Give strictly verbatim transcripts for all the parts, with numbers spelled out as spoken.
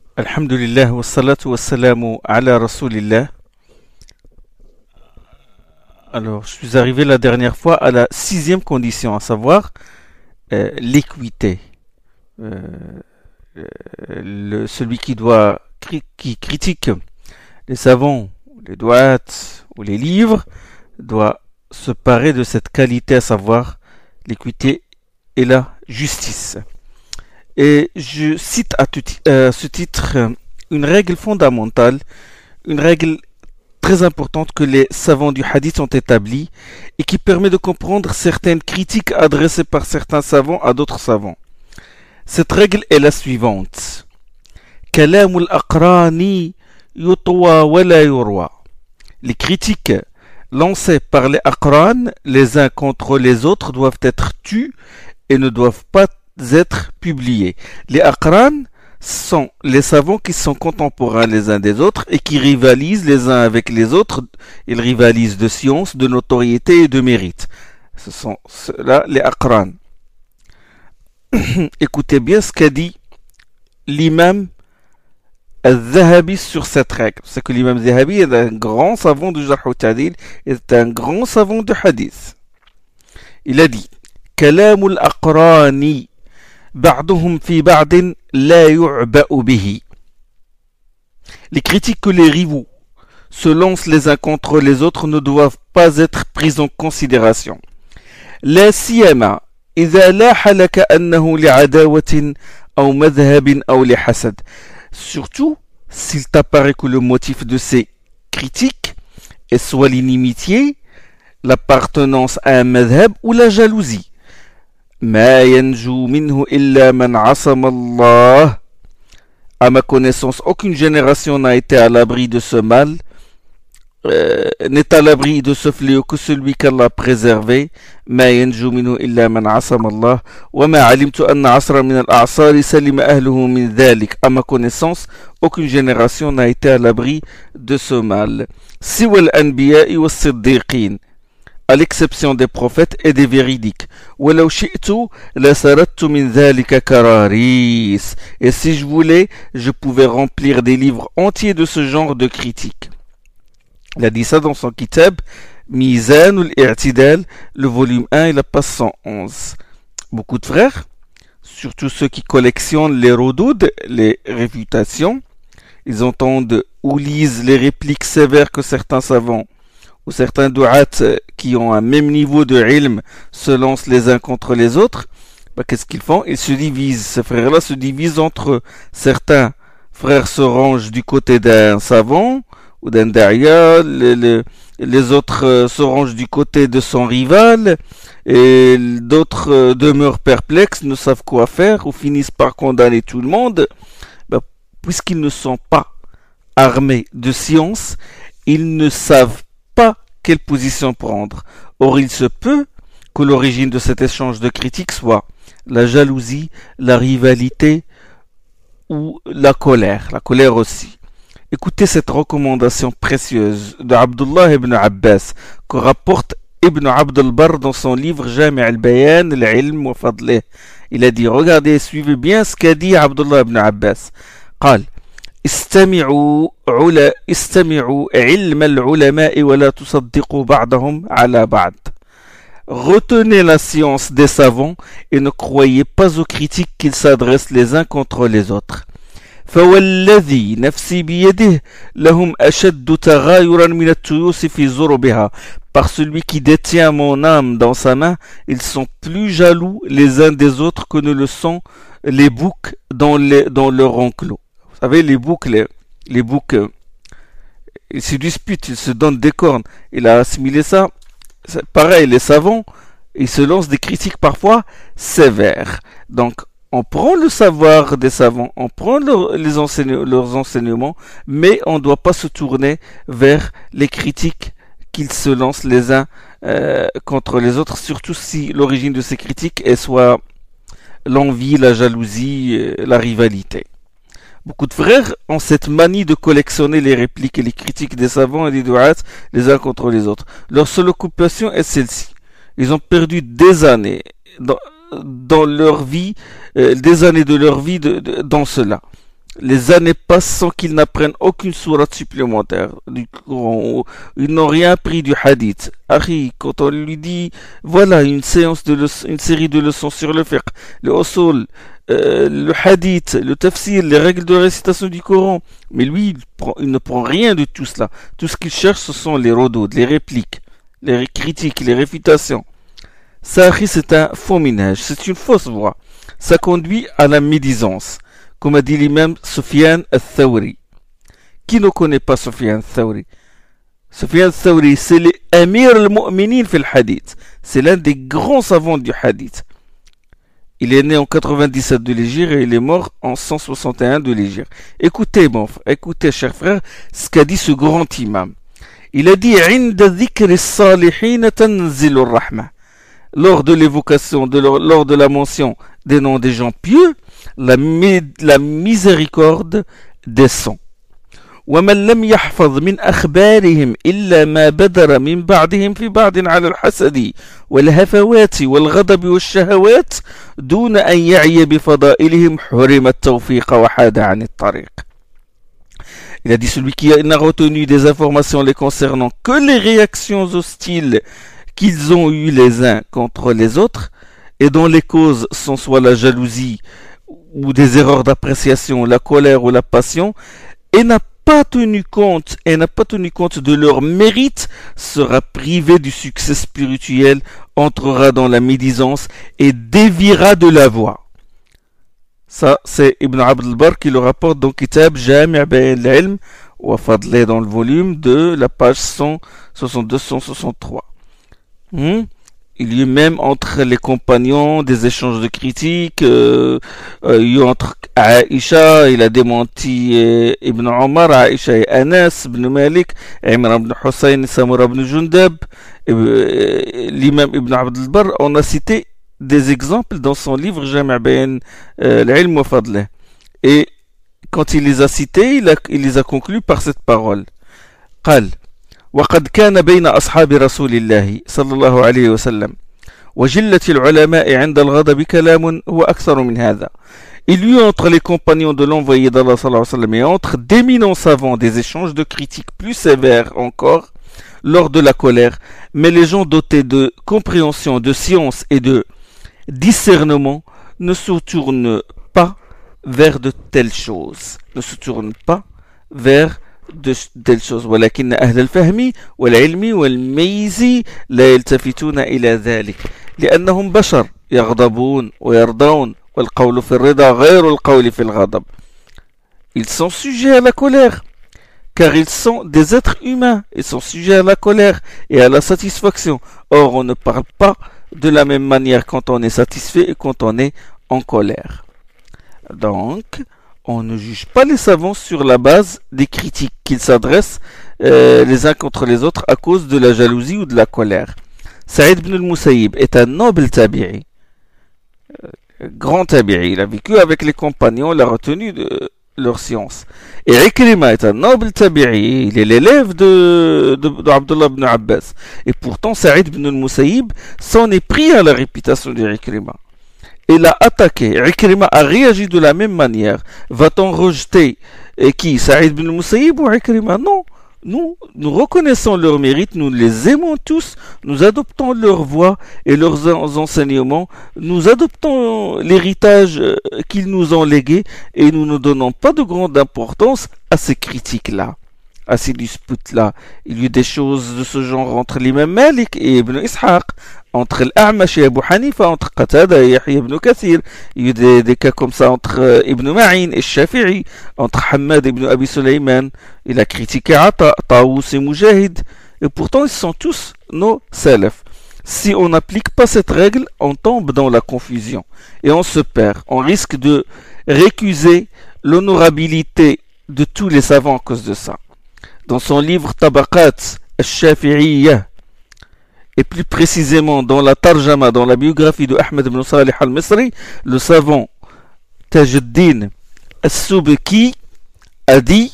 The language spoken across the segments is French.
Alhamdulillah wa salatu wa salamu ala rasulillah. Alors, je suis arrivé la dernière fois à la sixième condition, à savoir euh, l'équité. Euh, euh, le- celui qui doit cri- qui critique les savants, les doigts ou les livres doit se parer de cette qualité, à savoir l'équité et la justice. Et je cite à, tout ti- euh, ce titre euh, une règle fondamentale, une règle très importante que les savants du hadith ont établie et qui permet de comprendre certaines critiques adressées par certains savants à d'autres savants. Cette règle est la suivante. Kalamul aqrani yutwa wa la yurwa. Les critiques lancées par les aqran, les uns contre les autres, doivent être tues et ne doivent pas être publiées. Les aqran sont les savants qui sont contemporains les uns des autres et qui rivalisent les uns avec les autres. Ils rivalisent de science, de notoriété et de mérite. Ce sont ceux-là les aqran. Écoutez bien ce qu'a dit l'imam al-Zahabi sur cette règle. C'est que l'imam Zahabi est un grand savant du Jarh al-Ta'dil, est un grand savant du hadith. Il a dit كلام الأقران بعضهم في بعض لا يعبأ به. Les critiques que les rivaux se lancent les uns contre les autres ne doivent pas être prises en considération. لا سيما إذا لاح لك أنه لعداوة أو مذهب أو لحسد. Surtout s'il t'apparaît que le motif de ces critiques est soit l'inimitié, l'appartenance à un madhab ou la jalousie. ما ينجو منه إلا من عصم الله. À ma connaissance, aucune génération n'a été à l'abri de ce mal, euh, n'est à l'abri de ce fléau que celui qu'Allah a préservé. ما ينجو منه إلا من عصم الله وما علمت أن عصرا من الأعصار سلم أهله من ذلك. À ma connaissance, aucune génération n'a été à l'abri de ce mal. سوى الأنبياء والصديقين, à l'exception des prophètes et des véridiques. وَلَوْ شِئْتُ لَسَرَدْتُ مِنْ ذَلِكَ كَرَارِيسِ. Et si je voulais, je pouvais remplir des livres entiers de ce genre de critiques. Il a dit ça dans son kitab Mizan al-I'tidal, le volume un et la page cent onze. Beaucoup de frères, surtout ceux qui collectionnent les rodoud, les réfutations, ils entendent ou lisent les répliques sévères que certains savants ou certains du'at qui ont un même niveau de ilm se lancent les uns contre les autres. Bah, qu'est-ce qu'ils font? Ils se divisent. Ces frères-là se divisent entre eux. Certains frères se rangent du côté d'un savant ou d'un da'iya, les, les, les autres euh, se rangent du côté de son rival, et d'autres euh, demeurent perplexes, ne savent quoi faire, ou finissent par condamner tout le monde. Bah, puisqu'ils ne sont pas armés de science, ils ne savent pas quelle position prendre. Or, il se peut que l'origine de cet échange de critiques soit la jalousie, la rivalité ou la colère. La colère aussi. Écoutez cette recommandation précieuse de Abdullah ibn Abbas que rapporte Ibn Abd al-Barr dans son livre Jami' al-Bayan al-Ilm wa Fadlih. Il a dit, regardez, suivez bien ce qu'a dit Abdullah ibn Abbas. قال استمعوا علا استمعوا علم العلماء ولا تصدقوا بعضهم على بعض. Retenez la science des savants et ne croyez pas aux critiques qu'ils s'adressent les uns contre les autres. فوالذي نفسي بيده لهم أشد تغايرا من التيوس في زربها. Par celui qui détient mon âme dans sa main, ils sont plus jaloux les uns des autres que ne le sont les boucs dans, les, dans leur enclos. Vous savez, les boucs, les, les boucs, euh, ils se disputent, ils se donnent des cornes. Il a assimilé ça. C'est pareil, les savants, ils se lancent des critiques parfois sévères. Donc, on prend le savoir des savants, on prend leur, les enseign- leurs enseignements, mais on ne doit pas se tourner vers les critiques qu'ils se lancent les uns euh, contre les autres, surtout si l'origine de ces critiques est soit l'envie, la jalousie, euh, la rivalité. Beaucoup de frères ont cette manie de collectionner les répliques et les critiques des savants et des du'at les uns contre les autres. Leur seule occupation est celle-ci. Ils ont perdu des années dans, dans leur vie, euh, des années de leur vie de, de, dans cela. Les années passent sans qu'ils n'apprennent aucune sourate supplémentaire du Coran. Ils n'ont rien appris du hadith. Harry, quand on lui dit, voilà, une séance de leçons, une série de leçons sur le fiqh, le usul, euh, le hadith, le tafsir, les règles de récitation du Coran. Mais lui, il, prend, il ne prend rien de tout cela. Tout ce qu'il cherche, ce sont les rodauds, les répliques, les critiques, les réfutations. Ça, Harry, c'est un faux minage. C'est une fausse voie. Ça conduit à la médisance. Comme a dit l'imam Sufyan al-Thawri. Qui ne connaît pas Sufyan al-Thawri? Sufyan al-Thawri, c'est l'Amir al-Mu'minin fil hadith. C'est l'un des grands savants du hadith. Il est né en quatre-vingt-dix-sept de l'Hégire et il est mort en cent soixante et un de l'Hégire. Écoutez, mon frère, écoutez, cher frère, ce qu'a dit ce grand imam. Il a dit, عند ذكر الصالحين تنزل الرحمة. Lors de l'évocation, de, lors de la mention des noms des gens pieux, la, la miséricorde descend. ومن لم يحفظ من أخبارهم إلا ما بدر من بعدهم في بعد على الحسد والهفوات والغضب والشهوات دون أن يعي بفضائلهم حرم التوفيق وحاد عن الطريق. Il a dit, celui qui n'a retenu des informations les concernant que les réactions hostiles qu'ils ont eues les uns contre les autres, et dont les causes sont soit la jalousie, ou des erreurs d'appréciation, la colère ou la passion, et n'a pas tenu compte, et n'a pas tenu compte de leur mérite, sera privé du succès spirituel, entrera dans la médisance et déviera de la voie. Ça, c'est Ibn Abd al-Barr qui le rapporte dans Kitab Jami' Bayan al-Ilm wa Fadlih, dans le volume de la page cent soixante-deux à cent soixante-trois. Hmm? Il y a eu même entre les compagnons des échanges de critiques. Euh, euh, il y a eu entre Aïcha, il a démenti euh, Ibn Omar, Aïcha et Anas, Ibn Malik, Imran ibn Hussein, Samura ibn Jundab, euh, l'imam Ibn Abd al-Barr. On a cité des exemples dans son livre Jami' Bayan al-Ilm wa Fadlih. Et quand il les a cités, il, a, il les a conclus par cette parole. قال وقد كان بين أصحاب رسول الله صلى الله عليه وسلم وجلة العلماء عند الغضب كلام هو أكثر من هذا. Il y eut entre les compagnons de l'envoyé d'Allah sallallahu alayhi wa sallam et entre d'éminents savants des échanges de critiques plus sévères encore lors de la colère, mais les gens dotés de compréhension, de science et de discernement ne se tournent pas vers de telles choses, ne se tournent pas vers de telles choses. ولكن أهل الفهم والعلم والميز لا يلتفتون إلى ذلك لأنهم بشر يغضبون ويرضون والقول في الرضا غير القول في الغضب. Ils sont sujets à la colère car ils sont des êtres humains, ils sont sujets à la colère et à la satisfaction. Or on ne parle pas de la même manière quand on est satisfait et quand on est en colère. Donc on ne juge pas les savants sur la base des critiques qu'ils s'adressent euh, les uns contre les autres à cause de la jalousie ou de la colère. Saïd ibn al-Musayyib est un noble tabi'i, euh, grand tabi'i. Il a vécu avec les compagnons, il a retenu de leur science. Et Ikrima est un noble tabi'i, il est l'élève de, de, de Abdullah ibn Abbas. Et pourtant, Saïd ibn al-Musayyib s'en est pris à la réputation de Ikrima. Il a attaqué. Ikrima a réagi de la même manière. Va-t-on rejeter et qui, Saïd ibn al-Musayyib ou Ikrima? Non. Nous, nous reconnaissons leur mérite, nous les aimons tous, nous adoptons leur voix et leurs enseignements, nous adoptons l'héritage qu'ils nous ont légué et nous ne donnons pas de grande importance à ces critiques-là, à ces disputes-là. Il y a eu des choses de ce genre entre l'imam Malik et Ibn Ishaq, entre l'A'mash et Abu Hanifa, entre Qatada et Yahya ibn Kathir. Il y a eu des, des cas comme ça entre Ibn Ma'in et Shafi'i, entre Hamad ibn Abi Sulayman. Il a critiqué Ata, Taous et Mujahid. Et pourtant, ils sont tous nos salafs. Si on n'applique pas cette règle, on tombe dans la confusion. Et on se perd. On risque de récuser l'honorabilité de tous les savants à cause de ça. Dans son livre Tabaqat al-Shafi'iyya, et plus précisément dans la Tarjama, dans la biographie de Ahmed ibn Salih al-Misri, le savant Tajuddin al-Subki a dit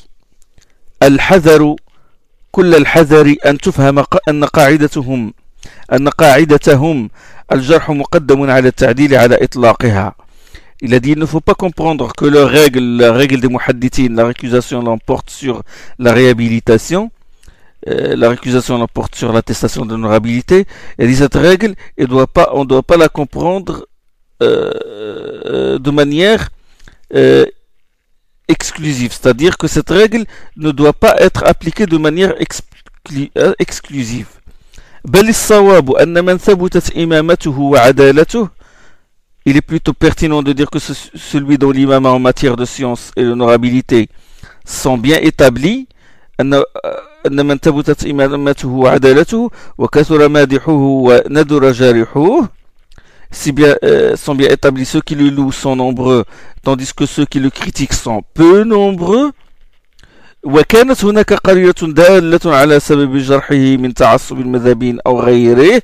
Al-Hadaru كل الحذر أن تفهم أن قاعدتهم أن قاعدتهم الجرح مقدم على التعديل على إطلاقها. Il a dit il ne faut pas comprendre que la règle, la règle des muhaddithin, la récusation l'emporte sur la réhabilitation, euh, la récusation l'emporte sur l'attestation d'honorabilité. Il a dit cette règle, elle doit pas, on ne doit pas la comprendre euh, de manière euh, exclusive. C'est-à-dire que cette règle ne doit pas être appliquée de manière exclu- euh, exclusive. بل الصواب أن من ثبتت إمامته وعدالته. Il est plutôt pertinent de dire que ce, celui dont l'imam en matière de science et l'honorabilité sont bien établis, أن من ثبتت إمامته وعدالته وكثر مادحه وندر جارحه. Si bien, euh, sont bien établis, ceux qui le louent sont nombreux, tandis que ceux qui le critiquent sont peu nombreux. وكانت هناك قرينة دالة على سبب جرحه من تعصب المذهبين أو غيره.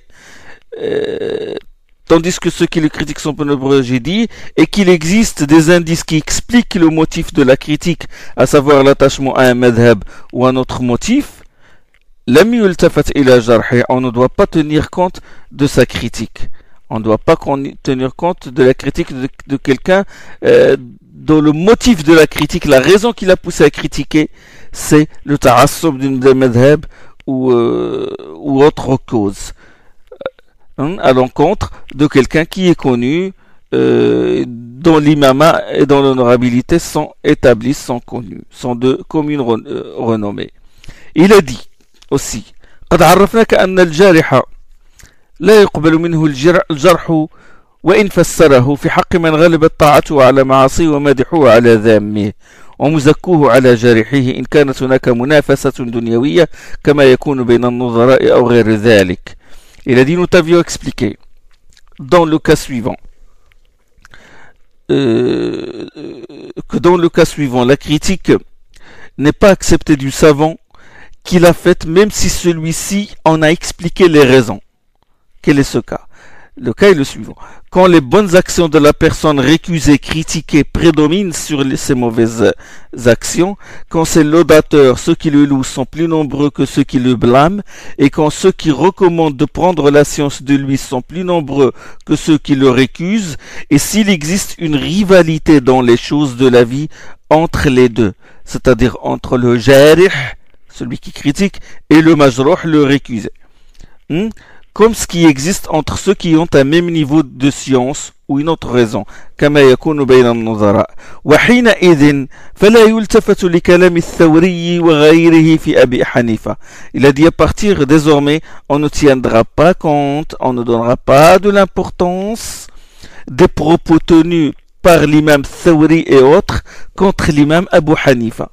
Tandis que ceux qui le critiquent sont peu nombreux, j'ai dit, et qu'il existe des indices qui expliquent le motif de la critique, à savoir l'attachement à un madhab ou un autre motif. لم يلتفت إلى جرحه. On ne doit pas tenir compte de sa critique. On ne doit pas tenir compte de la critique de, de quelqu'un euh, dont le motif de la critique, la raison qui l'a poussé à critiquer, c'est le ta'assub d'un madhab ou, euh, ou autre cause. Hein, à l'encontre de quelqu'un qui est connu, euh, dont l'imama et dont l'honorabilité sont établis, sont connus, sont de commune renommée. Il a dit aussi, قد عرفناك أن الجارح لا يقبل منه الجرح وإن فسره في حق من غلبت طاعته على معاصيه ومدحوه على ذامه ومزكوه على جارحه إن كانت هناك منافسة دنيوية كما يكون بين النظراء أو غير ذلك. Il a dit, nous t'avions expliqué, dans le cas suivant, euh, que dans le cas suivant, la critique n'est pas acceptée du savant qui l'a faite, même si celui-ci en a expliqué les raisons. Quel est ce cas? Le cas est le suivant. Quand les bonnes actions de la personne récusée, critiquée, prédominent sur ses mauvaises actions, quand ses laudateurs, ceux qui le louent, sont plus nombreux que ceux qui le blâment, et quand ceux qui recommandent de prendre la science de lui sont plus nombreux que ceux qui le récusent, et s'il existe une rivalité dans les choses de la vie entre les deux, c'est-à-dire entre le jarih, celui qui critique, et le majrouh, le récusé. Hmm? Comme ce qui existe entre ceux qui ont un même niveau de science ou une autre raison, كما يكون بين النظراء. وحينئذ فلا يلتفت لكلام الثوري وغيره في أبي حنيفة. Il a dit à partir désormais, on ne tiendra pas compte, on ne donnera pas de l'importance des propos tenus par l'imam Thawri et autres contre l'imam Abu Hanifa.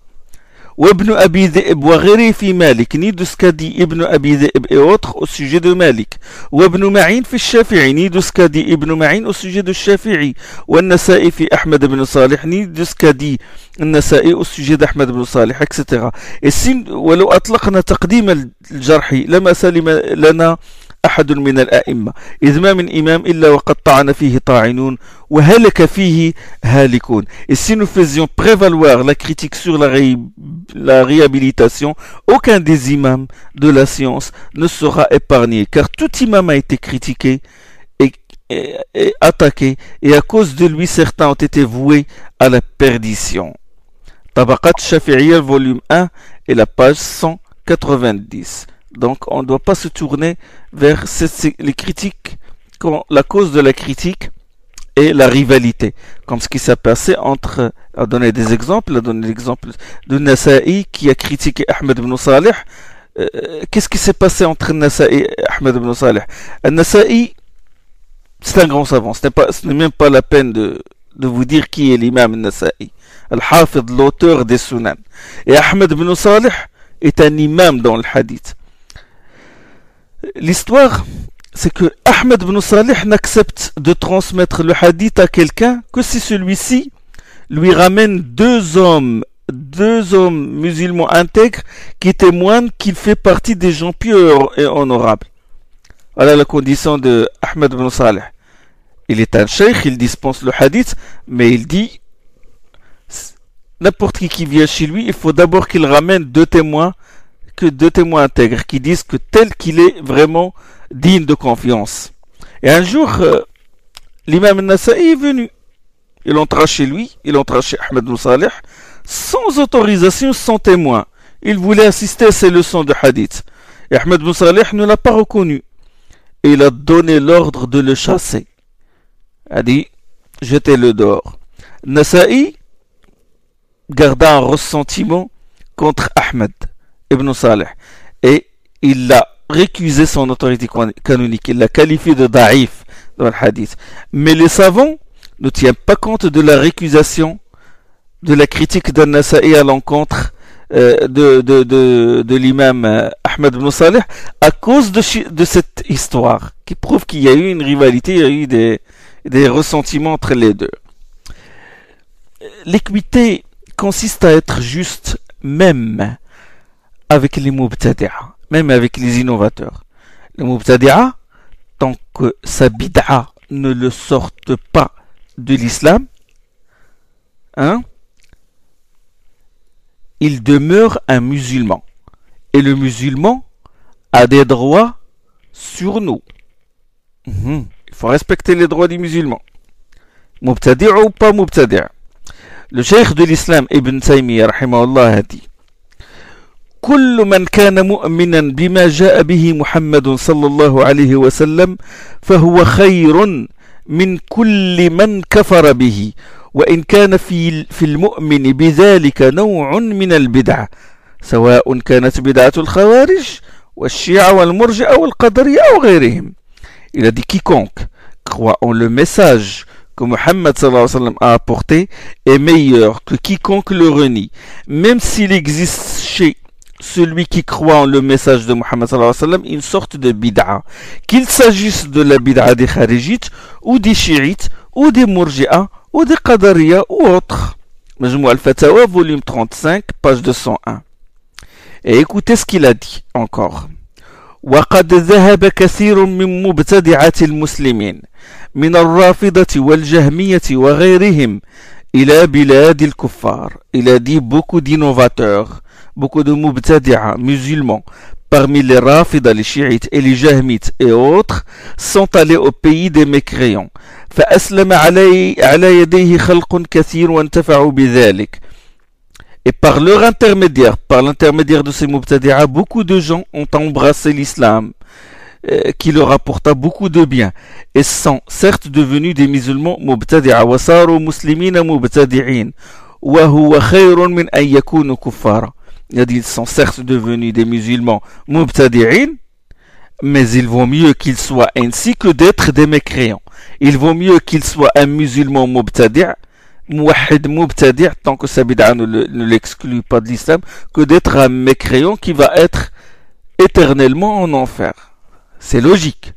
وابن أبي ذئب وغيره في مالك, ni de ce qu'a dit Ibn Abi Dhi'b et autres au sujet de Malik. وابن معين في الشافعي, ni de ce qu'a dit Ibn Ma'in au sujet de Shafi'i. والنسائي في أحمد بن صالح, ni de ce qu'a dit النسائي au sujet d'Ahmad بن صالح, et cetera. Et si ولو أطلقنا تقديم الجرح لما سلم لنا أحد من الأئمة إذ ما من إمام إلا وقد طعن فيه طاعنون وهلك فيه هالكون. Et si nous faisions prévaloir la critique sur la, ré... la réhabilitation, aucun des imams de la science ne sera épargné, car tout imam a été critiqué et, et, et attaqué, et à cause de lui certains ont été voués à la perdition. Tabaqat Shafi'iyya, volume un et la page cent quatre-vingt-dix. Donc on ne doit pas se tourner vers ces, les critiques, quand la cause de la critique est la rivalité, comme ce qui s'est passé entre, à donner des exemples, à donner l'exemple de Nasa'i qui a critiqué Ahmed ibn Salih. Euh, qu'est-ce qui s'est passé entre Nasa'i et Ahmed ibn Salih? Nasa'i, c'est un grand savant, ce n'est, pas, ce n'est même pas la peine de, de vous dire qui est l'imam Nasa'i, Al-Hafid, l'auteur des Sunan. Et Ahmed ibn Salih est un imam dans le hadith. L'histoire, c'est que Ahmed ibn Salih n'accepte de transmettre le hadith à quelqu'un que si celui-ci lui ramène deux hommes, deux hommes musulmans intègres qui témoignent qu'il fait partie des gens pieux et honorables. Voilà la condition de Ahmed ibn Salih. Il est un cheikh, il dispense le hadith, mais il dit n'importe qui qui vient chez lui, il faut d'abord qu'il ramène deux témoins, que deux témoins intègres qui disent que tel qu'il est vraiment digne de confiance. Et un jour, euh, l'imam Nasa'i est venu il entra chez lui, il entra chez Ahmed ibn Salih, sans autorisation, sans témoin. Il voulait assister à ses leçons de hadith. Et Ahmed ibn Salih ne l'a pas reconnu. Et il a donné l'ordre de le chasser. Il a dit, jetez-le dehors. Nasa'i garda un ressentiment contre Ahmed ibn Salih. Et il l'a récusé son autorité canonique. Il l'a qualifié de da'if dans le hadith. Mais les savants ne tiennent pas compte de la récusation, de la critique d'An-Nasa'i à l'encontre euh, de, de, de, de l'imam euh, Ahmed ibn Salih à cause de, de cette histoire qui prouve qu'il y a eu une rivalité, il y a eu des, des ressentiments entre les deux. L'équité consiste à être juste même avec les mubtadi'a, même avec les innovateurs. Les mubtadi'a, tant que sa bid'a ne le sorte pas de l'islam, hein, il demeure un musulman. Et le musulman a des droits sur nous. Mmh. Il faut respecter les droits des musulmans. Mubtadi' ou pas mubtadi'. Le cheikh de l'islam Ibn Taymiyyah rahimahullah a dit: كل من كان مؤمنا بما جاء به محمد صلى الله عليه وسلم فهو خير من كل من كفر به وإن كان في في المؤمن بذلك نوع من البدعة سواء كانت بدعة الخوارج والشيعة والمرجئة والقدرية أو غيرهم. Il a dit quiconque croit en le message que Mohammed sallallahu alayhi wa sallam a apporté est meilleur que quiconque le renie, même s'il existe chez celui qui croit en le message de Mohammed sallallahu alayhi wa sallam une sorte de bid'a, qu'il s'agisse de la bid'a des kharijites ou des chiites ou des murji'a ou des qadariya ou autres. Majmou al-Fatawa, volume trente-cinq, page deux cent un. Et écoutez ce qu'il a dit encore. وقد ذهب كثير من مبتدعة المسلمين من الرافضة والجهمية وغيرهم إلى بلاد الكفار. Il a dit beaucoup d'innovateurs, beaucoup de mubtadi'a musulmans, parmi les rafidas, les chiites et les jahmites et autres, sont allés au pays des mécréants. فأسلم علي على يديه خلق كثير وانتفعوا بذلك. Et par leur intermédiaire, par l'intermédiaire de ces mubtadi'a, beaucoup de gens ont embrassé l'islam, euh, qui leur apporta beaucoup de bien, et sont certes devenus des musulmans mubtadi'a, wasaru muslimina mubtadi'in, wa huwa khayrun min an yakunu kuffara. Ils sont certes devenus des musulmans mubtadi'in, mais il vaut mieux qu'ils soient ainsi que d'être des mécréants. Il vaut mieux qu'ils soient un musulman mubtadi', mouahid mubtadi', tant que sa bid'a ne l'exclut pas de l'islam, que d'être un mécréant qui va être éternellement en enfer. C'est logique.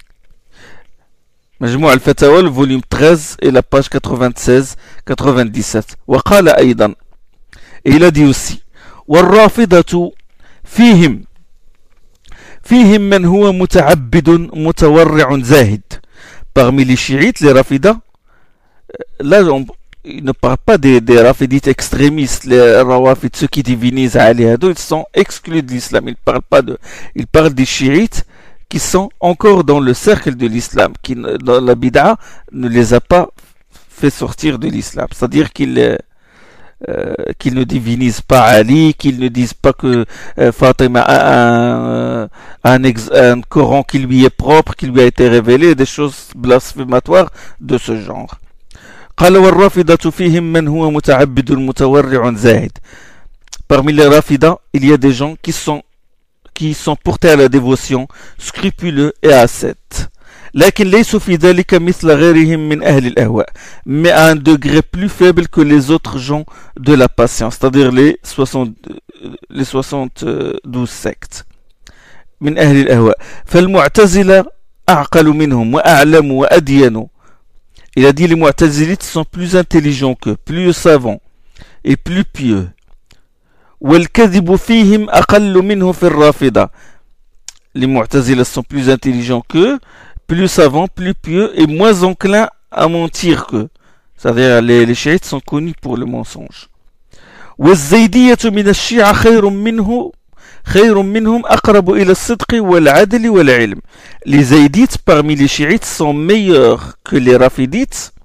Majmou al-Fatawa, le volume treize et la page quatre-vingt-seize quatre-vingt-dix-sept. وقال أيضا, et il a dit aussi, والرافضة فيهم فيهم من هو متعبد متورع زاهد. Parmi les chiites, les rafidas, là on il ne parle pas des, des rafidites extrémistes, les rawafides, ceux qui divinisent Ali Hado, ils sont exclus de l'islam. Il parle pas de, il parle des chiites qui sont encore dans le cercle de l'islam, qui dans la bid'a ne les a pas fait sortir de l'islam. C'est-à-dire qu'ils euh, qu'ils ne divinisent pas Ali, qu'ils ne disent pas que euh, Fatima a un, un, ex, un Coran qui lui est propre, qui lui a été révélé, des choses blasphématoires de ce genre. قال والرافضة فيهم من هو متعبد متورع زاهد. Parmi les rafidas, il y a des gens qui sont qui sont portés à la dévotion, scrupuleux et ascètes. لكن ليسوا في ذلك مثل غيرهم من أهل الأهواء, mais à un degré plus faible que les autres gens de la patience, c'est-à-dire les soixante les soixante-douze sectes. من أهل الأهواء. فالمعتزلة أعقل منهم وأعلم وأدين. Il a dit les mu'tazilites sont plus intelligents qu'eux, plus savants et plus pieux. وَالْكَذِبُ فِيهِمْ أَقَلُّ مِنْهُ فِي الرَّافِضَةِ. Les mu'tazilas sont plus intelligents qu'eux, plus savants, plus pieux et moins enclins à mentir qu'eux. C'est-à-dire les, les chiites sont connus pour le mensonge. وَالزَّيْدِيَّةُ مِنَ الشِّيعَةِ خَيْرٌ مِنْهُ خير منهم أقرب إلى الصدق والعدل والعلم. Les zaïdites parmi les chiites sont meilleurs que les rafidites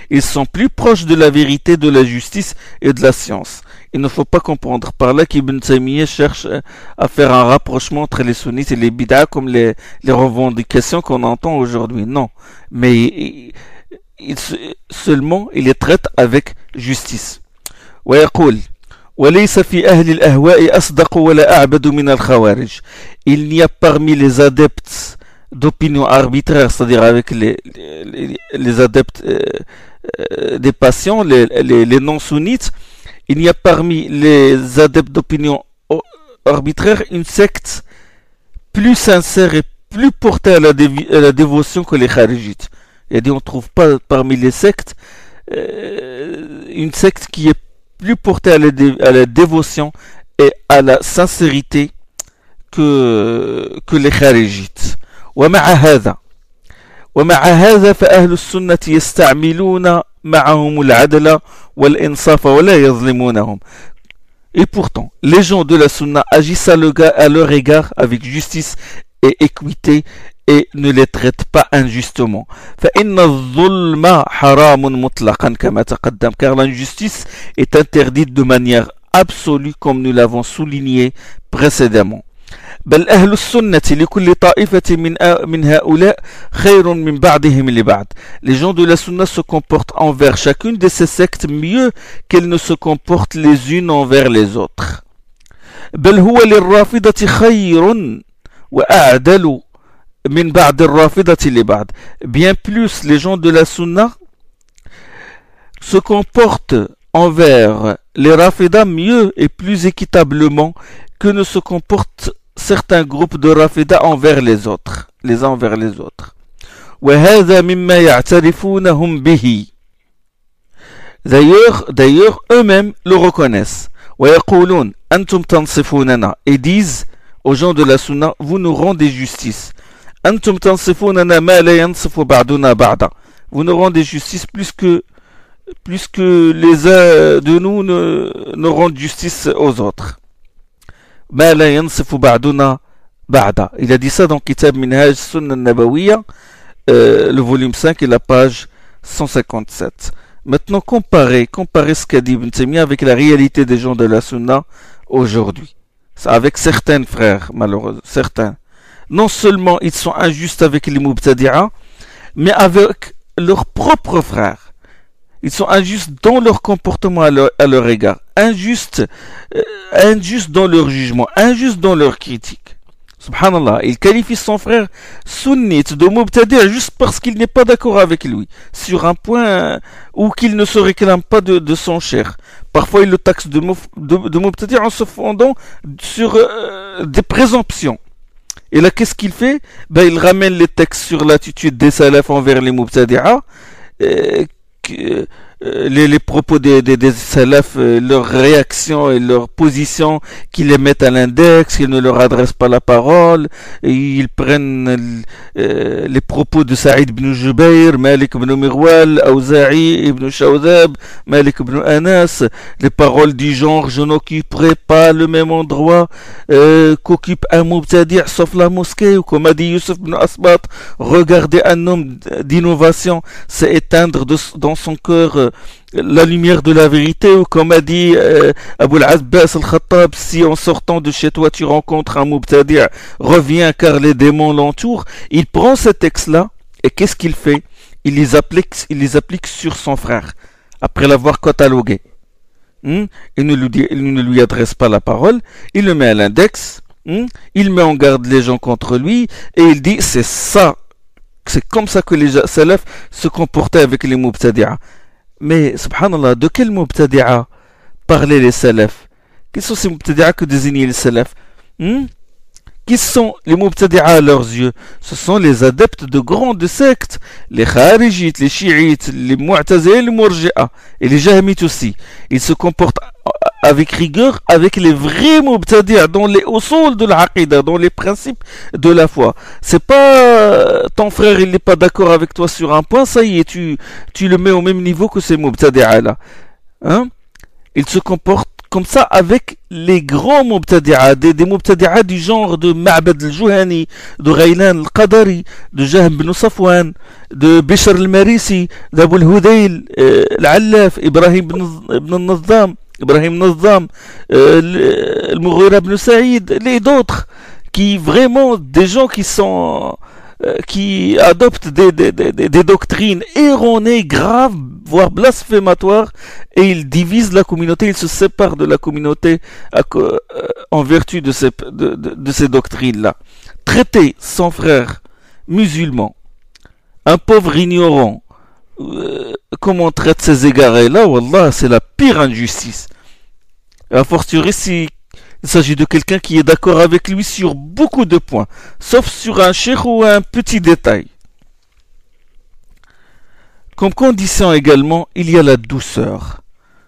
Ils sont plus proches de la vérité, de la justice et de la science. Il ne faut pas comprendre par là qu'Ibn Taymiyyah cherche à faire un rapprochement entre les sunnites et les bid'ah comme les, les revendications qu'on entend aujourd'hui. Non. Mais il, il, seulement il les traite avec justice. ويقول وليس في أهل الأهواء أصدق ولا أعبد من الخوارج. Il n'y a parmi les adeptes d'opinion arbitraire, c'est-à-dire avec les, les, les adeptes euh, euh, des passions, les, les, les non-sunnites, il n'y a parmi les adeptes d'opinion arbitraire une secte plus sincère et plus portée à la, dévi- à la dévotion que les kharijites. Et on ne trouve pas parmi les sectes euh, une secte qui est plus portée à la, dé- à la dévotion et à la sincérité que, que les kharijites. ومع هذا ومع هذا فأهل السنة يستعملون معهم العدل والإنصاف ولا يظلمونهم. Et pourtant, les gens de la sunna agissent à, le, à leur égard avec justice et équité et ne les traitent pas injustement. فإن الظلم حرام مطلقا كما تقدم, car l'injustice est interdite de manière absolue comme nous l'avons souligné précédemment. بل أهل السنة لكل طائفة من من هؤلاء خير من بعضهم لبعض. Les gens de la sunna se comportent envers chacune de ces sectes mieux qu'elles ne se comportent les unes envers les autres. بل هو للرافضة خير وأعدل من بعض الرافضة لبعض. Bien plus, les gens de la sunna se comportent envers les rafidas mieux et plus équitablement que ne se comportent certains groupes de Rafida envers les autres, les uns envers les autres. وهذا مما يعترفونهم به. D'ailleurs, d'ailleurs, eux-mêmes le reconnaissent. ويقولون أنتم تنصفوننا, et disent aux gens de la sunna, vous nous rendez justice. أنتم تنصفوننا ما لا ينصف بعضنا بعضا. Vous nous rendez justice plus que plus que les uns de nous ne, ne rendent justice aux autres. ما لا ينصف بعضنا بعضا. Il a dit ça dans Kitab Minhaj Sunnah Nabawiyya, euh, le volume cinq et la page cent cinquante-sept. Maintenant, comparez, comparez ce qu'a dit Ibn Taymiyyah avec la réalité des gens de la Sunna aujourd'hui. Avec certains frères, malheureusement, certains. Non seulement ils sont injustes avec les Mubtadi'a, mais avec leurs propres frères. Ils sont injustes dans leur comportement à leur, à leur égard, injustes, euh, injustes dans leur jugement, injustes dans leur critique. Subhanallah, il qualifie son frère sunnite de Mubtadi' juste parce qu'il n'est pas d'accord avec lui, sur un point où qu'il ne se réclame pas de, de son cher. Parfois il le taxe de, de, de Mubtadi' en se fondant sur euh, des présomptions. Et là, qu'est-ce qu'il fait? Ben, il ramène les textes sur l'attitude des salafs envers les Mubtadi'a, euh, que, euh, les, les propos des, des, des salafs, euh, leurs réactions et leurs positions, qu'ils les mettent à l'index, qu'ils ne leur adressent pas la parole, et ils prennent euh, les propos de Saïd ibn Jubayr, Malik ibn Mirwal, Awza'i ibn Shawzab, Malik ibn Anas, les paroles du genre je n'occuperai pas le même endroit euh, qu'occupe un Mubtadi' sauf la mosquée, ou comme a dit Youssef ibn Asbat, regarder un homme d'innovation, c'est éteindre de, dans son cœur euh, la lumière de la vérité, ou comme a dit euh, Abu al-Abbas al-Khattab, si en sortant de chez toi tu rencontres un Mubtadi', reviens car les démons l'entourent. Il prend ces textes-là et qu'est-ce qu'il fait? Il les applique, il les applique sur son frère après l'avoir catalogué. Hmm? Il, ne lui, il ne lui adresse pas la parole, il le met à l'index, hmm? Il met en garde les gens contre lui et il dit c'est ça, c'est comme ça que les salafs se comportaient avec les Mubtadi'a. Mais, subhanallah, de quel Mubtadi'a parlaient les salafs? Quels sont ces Mubtadi'a que désignaient les salafs? hmm? Qui sont les Mubtadi'a à leurs yeux? Ce sont les adeptes de grandes sectes, les Kharijites, les Chiites, les Mu'tazila, les Murji'a, et les Jahmites aussi. Ils se comportent avec rigueur avec les vrais Mubtadi'a dans les usul de l'aqida, dans les principes de la foi. C'est pas ton frère il n'est pas d'accord avec toi sur un point, ça y est, tu, tu le mets au même niveau que ces Mubtadi'a là. Hein? Ils se comportent comme ça avec les grands mubtadi'a, des, des mubtadi'a du genre de Ma'bad al-Juhani, de Ghaylan al-Qadari, de Jahm ibn Safwan, de Bishr al-Marisi, d'Abu al-Hudayl, euh, al-Allaf, Ibrahim ibn al-Nazzam, Ibrahim Nazzam, euh, al-Mughira ibn Saïd, et d'autres, qui vraiment, des gens qui sont... qui adoptent des, des, des, des doctrines erronées, graves, voire blasphématoires, et ils divisent la communauté, ils se séparent de la communauté à, euh, en vertu de ces, de, de, de ces doctrines-là. Traiter son frère musulman, un pauvre ignorant, euh, comme on traite ces égarés-là, wallah, c'est la pire injustice. A fortiori si il s'agit de quelqu'un qui est d'accord avec lui sur beaucoup de points, sauf sur un cheikh ou un petit détail. Comme condition également, il y a la douceur.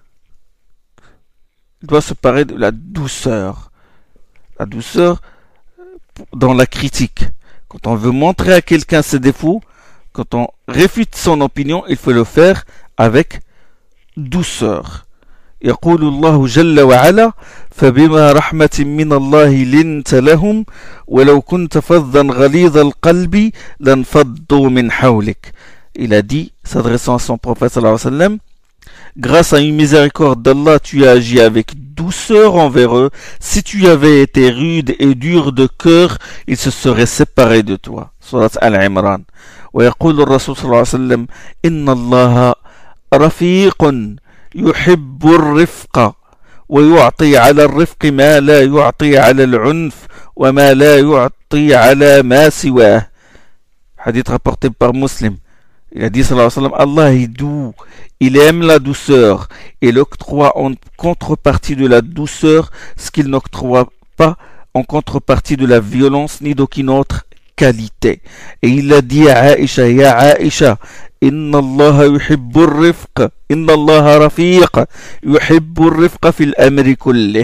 Il doit se parler de la douceur. La douceur dans la critique. Quand on veut montrer à quelqu'un ses défauts, quand on réfute son opinion, il faut le faire avec douceur. يقول الله جل وعلا فبما رحمة من الله لنت لهم ولو كنت فظا غليظ القلب لانفضوا من حولك. Il a dit, s'adressant à son prophète sallallahu alayhi wa sallam, grâce à une miséricorde d'Allah, tu as agi avec douceur envers eux. Si tu avais été rude et dur de cœur, ils se seraient séparés de toi. Surat Al-Imran. ويقول الرسول صلى الله عليه وسلم إن الله رفيق يحب الرفق ويعطي على الرفق ما لا يعطي على العنف وما لا يعطي على ما سواه. Hadith rapporté par Muslim. Il a dit sallallahu alayhi wa sallam, Allah est doux, il aime la douceur, et il octroie en contrepartie de la douceur ce qu'il n'octroie pas en contrepartie de la violence ni d'aucune autre qualité. Et il a dit à Aïcha, ya Aïcha, إن الله يحب الرفق إن الله رفيق يحب الرفق في الأمر كله.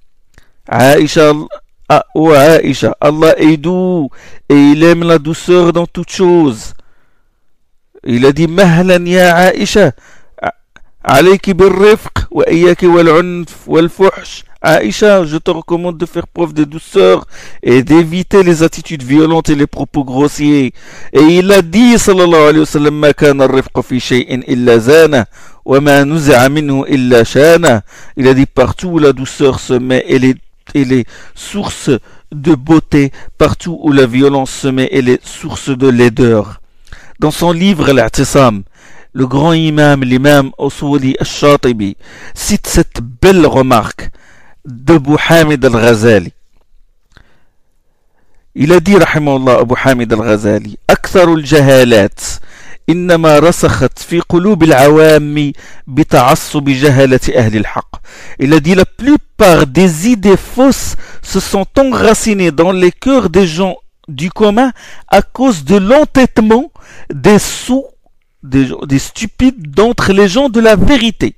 Aïcha, oh Aïcha, Allah est doux et il aime la douceur dans toutes choses. Il a dit مهلا يا عائشة عليك بالرفق وإياك والعنف والفحش. Aïcha, je te recommande de faire preuve de douceur et d'éviter les attitudes violentes et les propos grossiers. Et il a dit, sallallahu alayhi wa sallam, ما كان الرفق في شيء إلا زانه وما نزع منه إلا شانه. Il a dit, partout où la douceur se met, elle est, elle est source de beauté. Partout où la violence se met, elle est source de laideur. Dans son livre, Al-I'tisam, le grand imam, l'imam Usuli al-Shatibi, cite cette belle remarque d'Abu Hamid al-Ghazali. Il a dit, rahimahullah, Abu Hamid al-Ghazali, أكثر الجهالات إنما رسخت في قلوب العوام بتعصب جهالة أهل الحق. Il a dit, la plupart des idées fausses se sont enracinées dans les cœurs des gens du commun à cause de l'entêtement des sots, des, des stupides d'entre les gens de la vérité.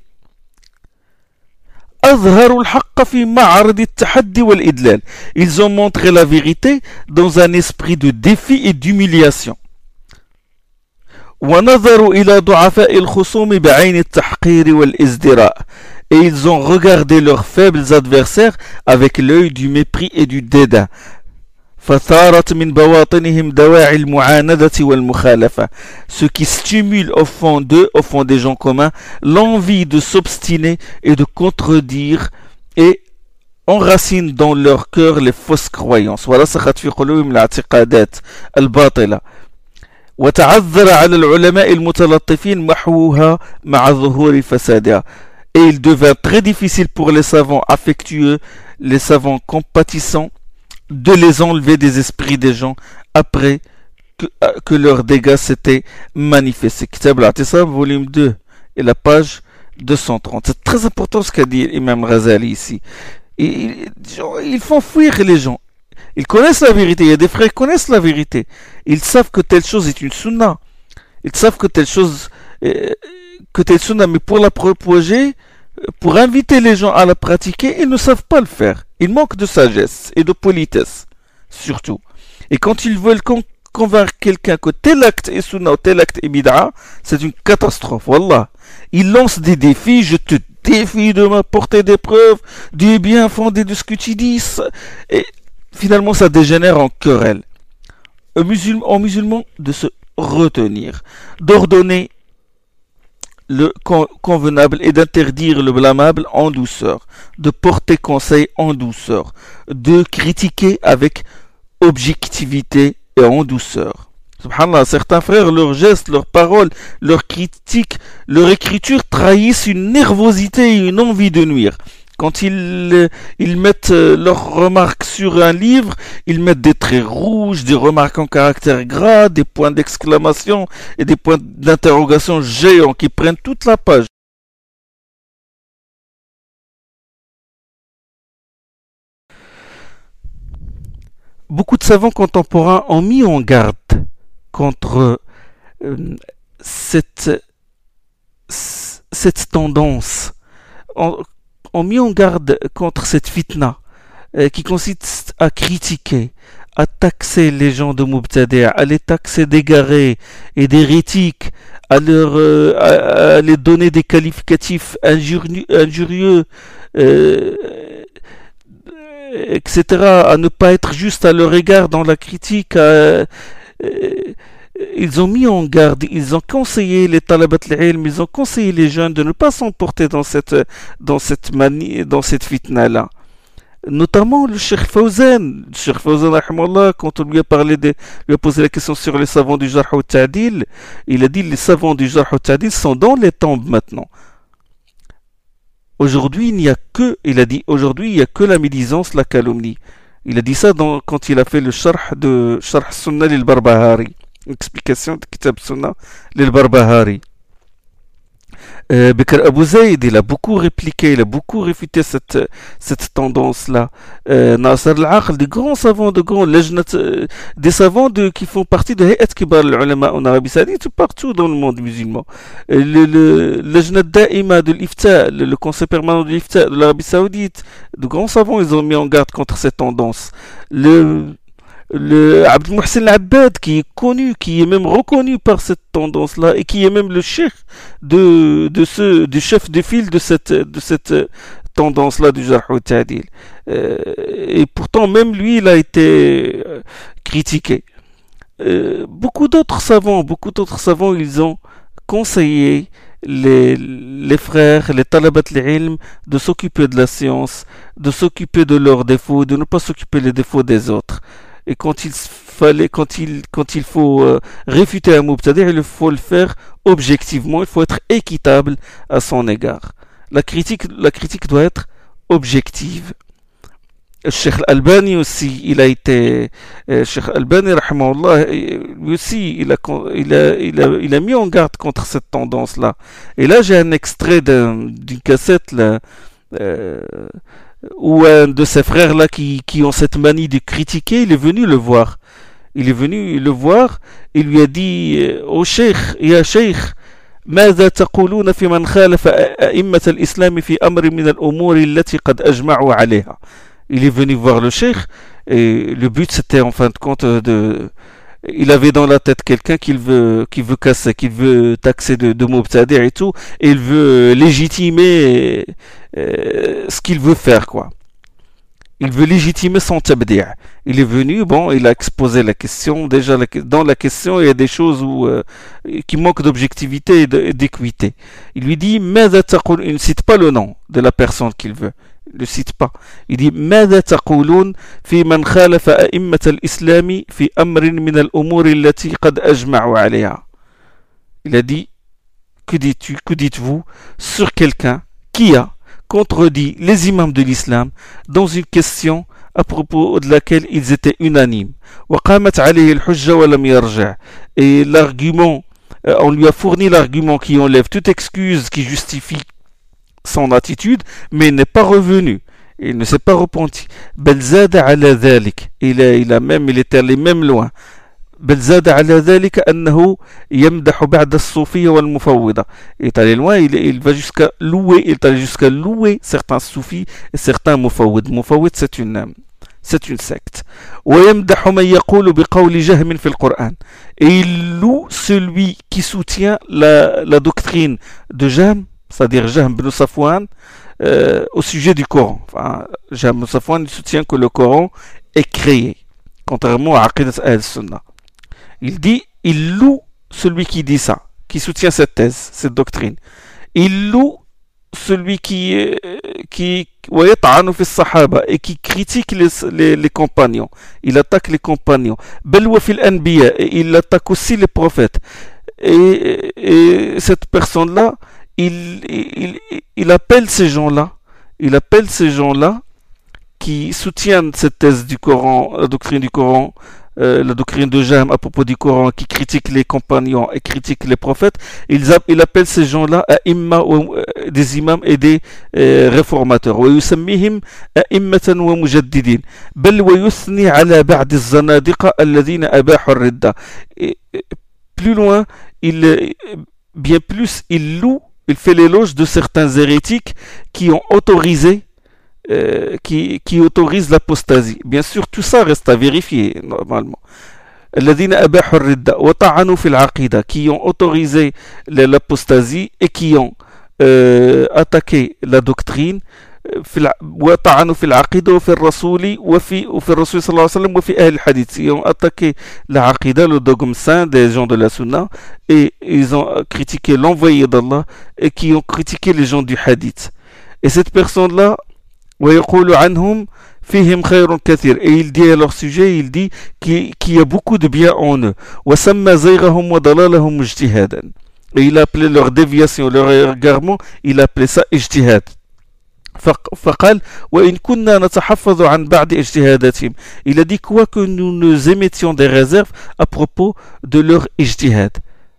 Ils ont montré la vérité dans un esprit de défi et d'humiliation. Et ils ont regardé leurs faibles adversaires avec l'œil du mépris et du dédain. Ce qui stimule au fond d'eux, au fond des gens communs, l'envie de s'obstiner et de contredire et enracine dans leur cœur les fausses croyances. Et il devint très difficile pour les savants affectueux, les savants compatissants, de les enlever des esprits des gens après que, que leurs dégâts s'étaient manifestés. Kitab al-I'tisam, volume deux, et la page deux cent trente. C'est très important ce qu'a dit l'imam Ghazali ici. Ils, ils font fuir les gens. Ils connaissent la vérité. Il y a des frères qui connaissent la vérité. Ils savent que telle chose est une sunna. Ils savent que telle chose, euh, que telle sunna, mais pour la propager, pour inviter les gens à la pratiquer, ils ne savent pas le faire. Ils manquent de sagesse et de politesse, surtout. Et quand ils veulent con- convaincre quelqu'un que tel acte est sunna ou tel acte est bid'a, c'est une catastrophe, wallah. Il lance des défis, je te défie de m'apporter des preuves du bien fondé de ce que tu dis. Et finalement, ça dégénère en querelle. Un musulman, en musulman, de se retenir, d'ordonner le convenable et d'interdire le blâmable en douceur, de porter conseil en douceur, de critiquer avec objectivité et en douceur. Subhanallah, certains frères, leurs gestes, leurs paroles, leurs critiques, leur écriture trahissent une nervosité et une envie de nuire. Quand ils, ils mettent leurs remarques sur un livre, ils mettent des traits rouges, des remarques en caractère gras, des points d'exclamation et des points d'interrogation géants qui prennent toute la page. Beaucoup de savants contemporains ont mis en garde contre euh, cette, cette tendance, ont, ont mis en garde contre cette fitna euh, qui consiste à critiquer, à taxer les gens de Mubtadi', à les taxer d'égarés et d'hérétiques, à, leur, euh, à, à les donner des qualificatifs injurieux, injurieux euh, et cetera, à ne pas être juste à leur égard dans la critique. À, euh, ils ont mis en garde, ils ont conseillé les talabat al-ilm, ils ont conseillé les jeunes de ne pas s'emporter dans cette, dans cette manie, dans cette fitna-là. Notamment le Cheikh Fawzan, le Cheikh Fawzan, rahimahullah, quand on lui a parlé de, lui a posé la question sur les savants du Jarh wa Ta'dil, il a dit les savants du Jarh wa Ta'dil sont dans les tombes maintenant. Aujourd'hui, il n'y a que, il a dit, aujourd'hui, il n'y a que la médisance, la calomnie. Il a dit ça dans, quand il a fait le Sharh de Sharh Sunnah lil Barbahari. Explication de Kitab Sunnah lil Barbahari. Euh, Bekr Abou Zayd, il a beaucoup répliqué, il a beaucoup réfuté cette, cette tendance-là. Euh, Nasser al-Aql, des grands savants, de grands, euh, des savants de, qui font partie de Hayat Kibar al-Ulama en Arabie Saoudite, partout dans le monde musulman. Euh, le, le, Lajnat Da'ima de l'Ifta, le, le conseil permanent de l'Ifta de l'Arabie Saoudite, de grands savants, ils ont mis en garde contre cette tendance. Le, le Abd Mohsen al-Abbad, qui est connu, qui est même reconnu par cette tendance-là, et qui est même le chef de, de ce, du chef de file de cette, de cette tendance-là du Jarh wa Ta'dil. Euh, et pourtant, même lui, il a été euh, critiqué. Euh, beaucoup d'autres savants, beaucoup d'autres savants, ils ont conseillé les, les frères, les talabat al-ilm, de s'occuper de la science, de s'occuper de leurs défauts, de ne pas s'occuper des défauts des autres. Et quand il fallait, quand il, quand il faut euh, réfuter un mubtadi', il faut le faire objectivement, il faut être équitable à son égard. La critique, la critique doit être objective. Cheikh Al-Albani aussi, il a été, euh, Cheikh Al-Albani, rahimahullah, lui aussi, il a, il, a, il, a, il a mis en garde contre cette tendance-là. Et là, j'ai un extrait d'un, d'une cassette, là, euh, où un de ses frères là qui, qui ont cette manie de critiquer, il est venu le voir. Il est venu le voir, il lui a dit au Cheikh, ya Cheikh, ماذا تقولون في من خالف أئمة الإسلام في أمر من الأمور التي قد أجمعوا عليها. Il est venu voir le Cheikh et le but c'était en fin de compte de, il avait dans la tête quelqu'un qu'il veut, qu'il veut casser, qu'il veut taxer de, de mubtadi' et tout, et il veut légitimer euh, ce qu'il veut faire, quoi. Il veut légitimer son tabdi'. Il est venu, bon, il a exposé la question. Déjà, la, dans la question, il y a des choses où, euh, qui manquent d'objectivité et d'équité. Il lui dit, ماذا تقول, il ne cite pas le nom de la personne qu'il veut. Il ne cite pas. Il dit, ماذا تقولون في من خالف أئمة الإسلام في أمر من الأمور التي قد أجمعوا عليها. Il a dit, que dis-tu, que dites-vous sur quelqu'un qui a contredit les imams de l'islam dans une question à propos de laquelle ils étaient unanimes. Et l'argument, on lui a fourni l'argument qui enlève toute excuse qui justifie son attitude, mais il n'est pas revenu. Il ne s'est pas repenti. Il a, il a même, il est allé même loin. بل زاد على ذلك أنه يمدح بعد الصوفية والمفوضة. Il est allé loin, il, il va jusqu'à louer, il est allé jusqu'à louer certains soufis et certains mufawwid. Mufawwid, c'est une, c'est une secte. ويمدح من يقول بقول جهم في القرآن. Et il loue celui qui soutient la, la doctrine de Jahm, c'est-à-dire Jahm ibn Safwan, euh, au sujet du Coran. Enfin, Jahm ibn Safwan il soutient que le Coran est créé, contrairement à Aqidat al-Sunnah. Il dit, il loue celui qui dit ça, qui soutient cette thèse, cette doctrine. Il loue celui qui qui et qui critique les, les, les compagnons. Il attaque les compagnons. Il attaque aussi les prophètes. Et, et cette personne-là, il, il, il appelle ces gens-là, il appelle ces gens-là qui soutiennent cette thèse du Coran, la doctrine du Coran, Euh, la doctrine de Jahm à propos du Coran, qui critique les compagnons et critique les prophètes, ils a, il appelle ces gens-là imma, euh, des imams et des euh, réformateurs. ويسميهم أئمة ومجددين بل ويثني على بعض الزنادقة الذين أباحوا الردة. Plus loin, il, bien plus, il loue, il fait l'éloge de certains hérétiques qui ont autorisé Euh, qui, qui autorise l'apostasie. Bien sûr, tout ça reste à vérifier, normalement. الذين أباحوا الردة وطعنوا في العقيدة, qui ont autorisé l'apostasie et qui ont euh, attaqué la doctrine. وطعنوا في العقيدة وفي الرسول وفي وفي الرسول صلى الله عليه وسلم وفي أهل الحديث. Ils ont attaqué la aqida, le dogme saint des gens de la sunna, et ils ont critiqué l'envoyé d'Allah et qui ont critiqué les gens du hadith. Et cette personne-là, ويقول عنهم فيهم خير كثير, et il dit à leur sujet, il dit qu'il, qu'il y a beaucoup de bien en eux. وسمى زيغهم وضلالهم اجتهادا, et il a appelé leur déviation, leur égarement, il a appelé ça اجتهاد. فقال وإن كنا نتحفظ عن بعض اجتهاداتهم, il a dit quoi que nous nous émettions des réserves à propos de leur اجتهاد.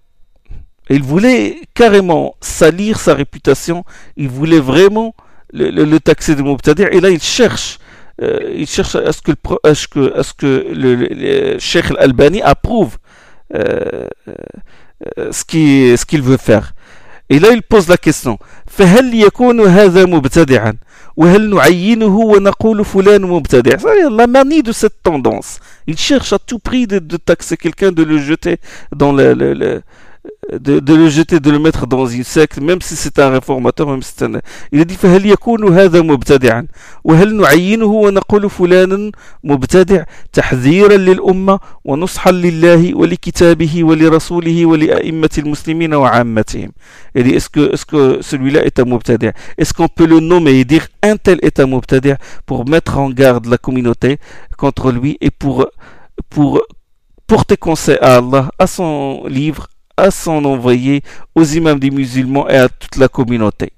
Il voulait carrément salir sa réputation, il voulait vraiment le, le, le taxer de Mubtadi', et là il cherche, euh, il cherche à ce que, à ce que, à ce que le, le, le Cheikh Al-Albani approuve euh, euh, ce, qui, ce qu'il veut faire. Et là il pose la question, فهل يكون هذا مبتدعا وهل نعينه ونقول فلان مبتدع. C'est-à-dire la manie de cette tendance. Il cherche à tout prix de, de taxer quelqu'un, de le jeter dans le, le, le De, de le jeter, de le mettre dans une secte, même si c'est un réformateur, même si c'est un... Il a dit فهل يكون هذا مبتدعا وهل نعينه ونقول فلان مبتدع تحذيرا للأمة ونصحا لله ولكتابه ولرسوله ولأئمة المسلمين وعامتهم. Il dit est-ce que, est-ce que celui-là est un mubtadi'? Est-ce qu'on peut le nommer et dire un tel est un mubtadi' pour mettre en garde la communauté contre lui et pour, pour porter conseil à Allah, à son livre, à son envoyé, aux imams des musulmans et à toute la communauté.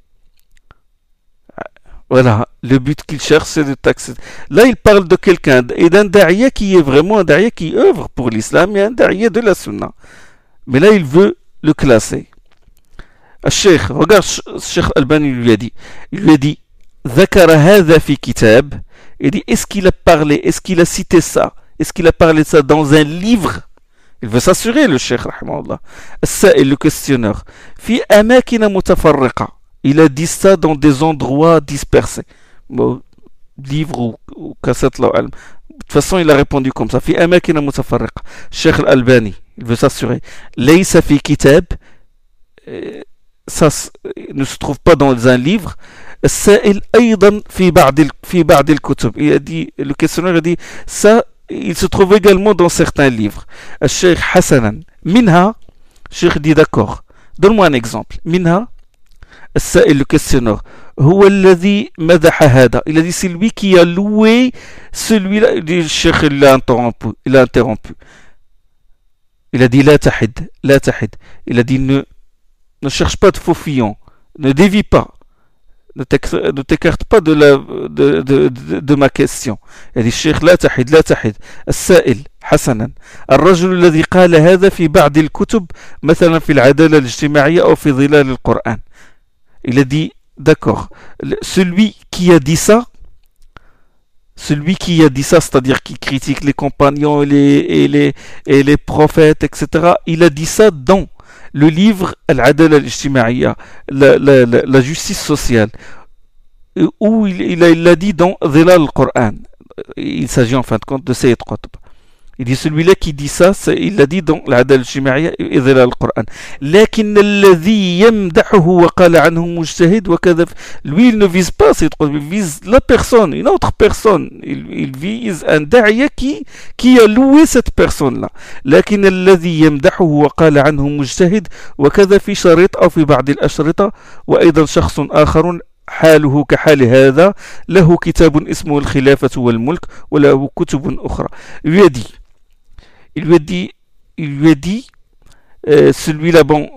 Voilà, le but qu'il cherche, c'est de taxer. Là, il parle de quelqu'un, et d'un da'iya qui est vraiment un da'iya qui œuvre pour l'islam, et un da'iya de la sunna. Mais là, il veut le classer. Cheikh, regarde, Cheikh Albani lui a dit, il lui a dit, ذكر هذا في كتاب. Il dit, est-ce qu'il a parlé, est-ce qu'il a cité ça, est-ce qu'il a parlé de ça dans un livre? Il veut s'assurer, le cheikh, rahimahullah. السائل, le questionneur. في أماكن متفرقة. Il a dit ça dans des endroits dispersés. Bon, livre ou, ou cassette, là. De toute façon, il a répondu comme ça. في أماكن متفرقة. Cheikh Al-Albani, il veut s'assurer. ليس في كتاب. Ça ne se trouve pas dans un livre. السائل أيضا في بعض في بعض الكتب. Il a dit, le questionneur a dit ça. Il se trouve également dans certains livres. Cheikh Hassanan. Minha. Cheikh dit d'accord. Donne-moi un exemple. Minha. السائل, le questionneur. هو الذي مدح هذا. Il a dit c'est lui qui a loué celui-là. Il dit Cheikh il l'a interrompu. Il a interrompu. Il a dit لا تحد. لا تحد. Il a dit ne, ne cherche pas de faux fillons. Ne dévie pas. Ne t'écarte pas de, la, de, de, de, de ma question. Il dit الشيخ لا تحد لا تحد. السائل حسنا. الرجل الذي قال هذا في بعض الكتب مثلا في العدالة الاجتماعية أو في ظلال القرآن. Il a dit d'accord. Celui qui a dit ça, celui qui a dit ça, c'est-à-dire qui critique les compagnons et les, et les, et les prophètes, et cetera. Il a dit ça dans le livre Al-Adala al-Ijtima'iyya, la, la, la, la justice sociale, où il, il, a, il a dit dans Dhilal al-Qur'an, il s'agit en fin de compte de Sayyid Qutb. Il dit celui-là qui dit ça, il l'a dit dans l'Adal al-Shima'iyya et dans le Coran. لكن الذي يمدحه وقال عنه مجتهد وكذا. Lui, il ne vise pas Sayyid Qutb, il vise la personne, une autre personne. Il, il vise un da'iya qui, qui a loué cette personne-là. لكن الذي يمدحه وقال عنه مجتهد وكذا في شريط أو في بعض الأشرطة وأيضا شخص آخر حاله كحال هذا له كتاب اسمه الخلافة والملك وله كتب أخرى. Il lui a dit Il lui a dit, il lui a dit euh, celui-là, bon,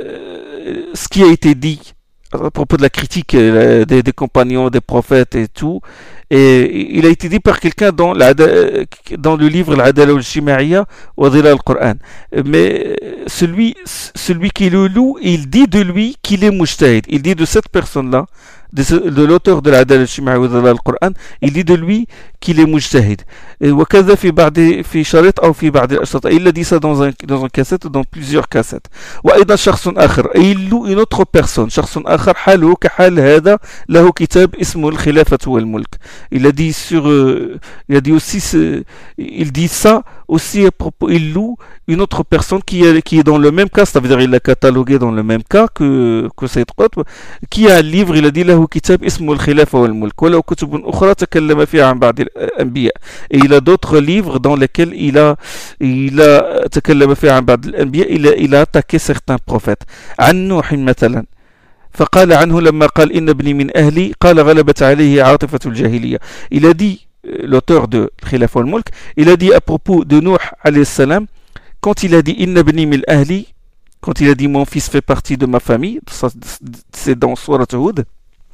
le, ce qui a été dit à propos de la critique euh, des, des compagnons, des prophètes et tout, et il a été dit par quelqu'un dans, dans le livre Al-Adala al-Shima'iyya wa Dhilal al-Qur'an. Mais celui, celui qui le loue, il dit de lui qu'il est mujtahid. Il dit de cette personne-là, de, de l'auteur de l'Adala al-Shima'iyya wa Dhilal al-Qur'an, il dit de lui qu'il est mujtahid. وكذا في بعض في شريط أو في بعض الأشرطة. Il a dit ça dans un dans un cassette, dans plusieurs cassettes. وأيضا شخص آخر. Et il loue une autre personne. شخص آخر حاله كحال هذا له كتاب اسمه الخلافة والملك. Il a dit sur, euh, il a dit aussi, ce, il dit ça aussi à propos, il loue une autre personne qui est, qui est dans le même cas, c'est-à-dire il l'a catalogué dans le même cas que, que Sayyid Qutb, qui a un livre, il a dit له كتاب اسمه الخلافة والملك وله كتب أخرى تكلم فيها عن بعض الأنبياء. Et il a d'autres livres dans lesquels il a, il a تكلم فيها عن بعض الأنبياء, il a, il a attaqué certains prophètes. عن نوح مثلا. فقال عنه لما قال إن ابني من أهلي قال غلبت عليه عاطفة الجاهلية. Il a dit, l'auteur de Khilaf al-Mulk, il a dit à propos de Nuh alayhi salam, quand il a dit إن ابني من أهلي, quand il a dit mon fils fait partie de ma famille, c'est dans Surat Hud,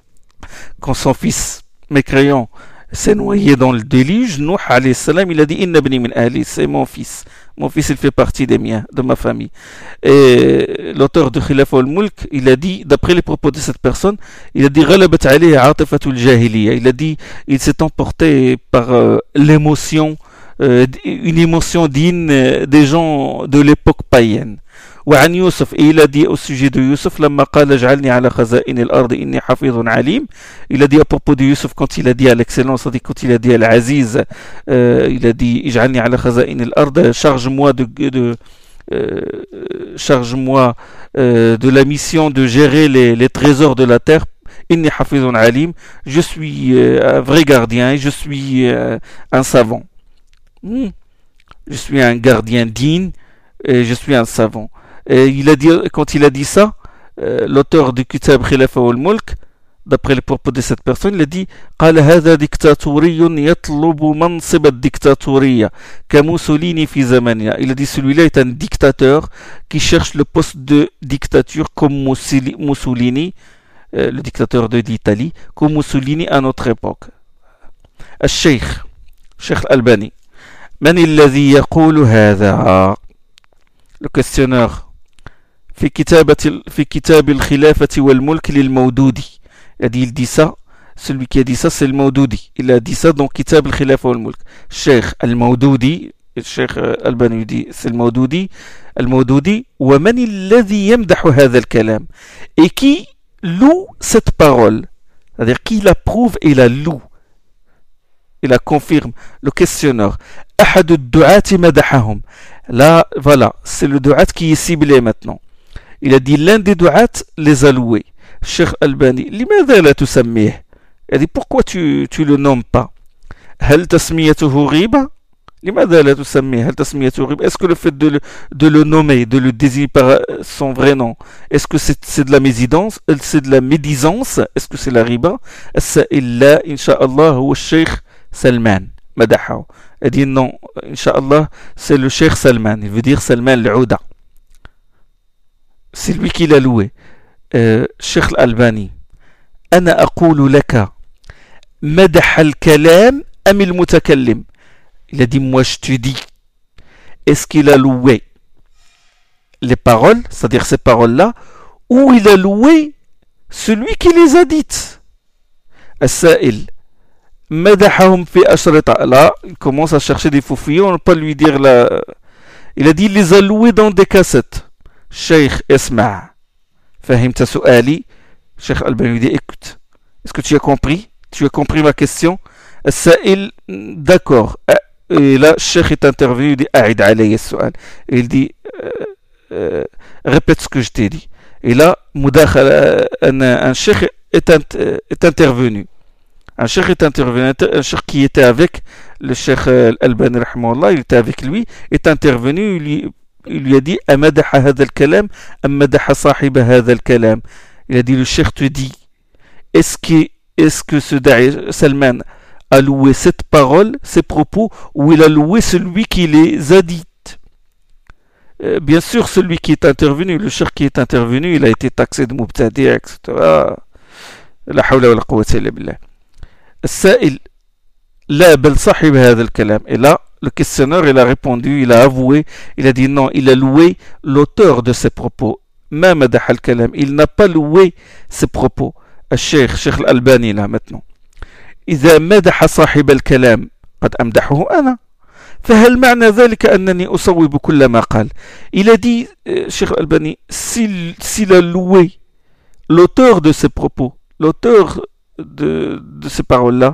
quand son fils mécréant s'est noyé dans le déluge, Nuh alayhi salam, il a dit إن ابني من أهلي, c'est mon fils. Mon fils, il fait partie des miens, de ma famille. Et l'auteur de Khilaf al-Mulk, il a dit, d'après les propos de cette personne, il a dit, il a dit, il s'est emporté par euh, l'émotion, euh, une émotion digne des gens de l'époque païenne. وعن يوسف, et il a dit au sujet de Yusuf, لما قال اجعلني على خزائن الأرض إني حفيظ عليم. Il a dit à propos de Yusuf quand il a dit à l'excellence, quand il a dit à l'Aziz, euh, il a dit اجعلني على خزائن الأرض, charge-moi de, de euh, charge-moi euh, de la mission de gérer les, les trésors de la terre. إني حفيظ عليم, je suis euh, un vrai gardien, je suis euh, un savant. Hmm. Je suis un gardien digne et je suis un savant. Et il a dit, quand il a dit ça, euh, l'auteur du Kitab Khilafa wal-Mulk, d'après les propos de cette personne, il a dit قال هذا ديكتاتوري يطلب منصب الديكتاتورية كموسوليني في زماننا. Il a dit celui-là est un dictateur qui cherche le poste de dictature comme Mussolini, euh, le dictateur de l'Italie, comme Mussolini à notre époque. الشيخ Cheikh Al-Albani. من الذي يقول هذا? Le questionneur. في كتابة في كتاب الخلافة والملك للمودودي. Il a dit, il dit ça, celui qui a dit ça c'est le Mawdoudi. Il a dit ça dans Kitab al-Khilafa wal-Mulk. Cheikh al-Mawdoudi, Cheikh Al-Albani dit c'est le Mawdoudi, al-Mawdoudi, ومن الذي يمدح هذا الكلام? Et qui loue cette parole? C'est-à-dire qui l'approuve et la loue. Il la confirme. Le questionneur. أحد الدعاة مدحهم. Là, voilà, c'est le du'at qui est ciblé maintenant. Il a dit l'un des du'at les a loués. Cheikh Albani, لماذا لا تسميه? Il a dit pourquoi tu tu le nommes pas? هل تسميته غيبة؟ لماذا لا تسميه؟ هل تسميته غيبة? Est-ce que le fait de le, de le nommer, de le désigner par son vrai nom, est-ce que c'est, c'est de la médisance? C'est de la médisance? Est-ce que c'est la riba? السائل لا إن شاء الله هو الشيخ سلمان مدحه. Il dit non, Inch'Allah, c'est le Cheikh Salman. Il veut dire Salman al-Ouda. C'est lui qui l'a loué. Euh, Cheikh Al-Albani. أنا أقول لك مدح الكلام أم المتكلم. Il a dit moi je te dis. Est-ce qu'il a loué les paroles, c'est-à-dire ces paroles-là, ou il a loué celui qui les a dites? السائل. مدحهم في أشرطة. Là, il commence à chercher des faux fuyants, on ne peut pas lui dire là. Il a dit, il les a loués dans des cassettes. Cheikh, اسمع. فهمت سؤالي? Cheikh Al-Albani dit, écoute, est-ce que tu as compris? Tu as compris ma question? السائل d'accord. Et là, Cheikh est intervenu, il dit أعد علي السؤال. Il dit euh, répète ce que je t'ai dit. Et là, مداخلة, un, un Cheikh est, est intervenu. Un Cheikh est intervenu, un Cheikh qui était avec le Cheikh Al-Albani rahimahullah, il était avec lui, est intervenu, il lui, il lui a dit أمدح هذا الكلام أم مدح صاحب هذا الكلام. Il a dit, le Cheikh te dit, est-ce que, est-ce que ce Da'i Salman a loué cette parole, ces propos, ou il a loué celui qui les a dites? euh, Bien sûr, celui qui est intervenu, le Cheikh qui est intervenu, il a été taxé de Mubtadi', et cetera. La hawla wa la quwwata illa billah. السائل لا بل صاحب هذا الكلام. Et là, le questionneur, il a répondu, il a avoué, il a dit non, il a loué l'auteur de ces propos. ما مدح الكلام, il n'a pas loué ses propos. الشيخ شيخ الألباني là maintenant. إذا مدح صاحب الكلام قد أمدحه أنا, فهل معنى ذلك أنني أصوب كل ما قال. Il a dit, Cheikh Al-Albani, s'il, s'il a loué l'auteur de ces propos, l'auteur de, de ces paroles-là,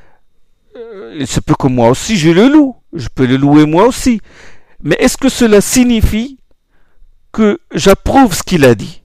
il se peut que moi aussi je le loue, je peux le louer moi aussi. Mais est-ce que cela signifie que j'approuve ce qu'il a dit?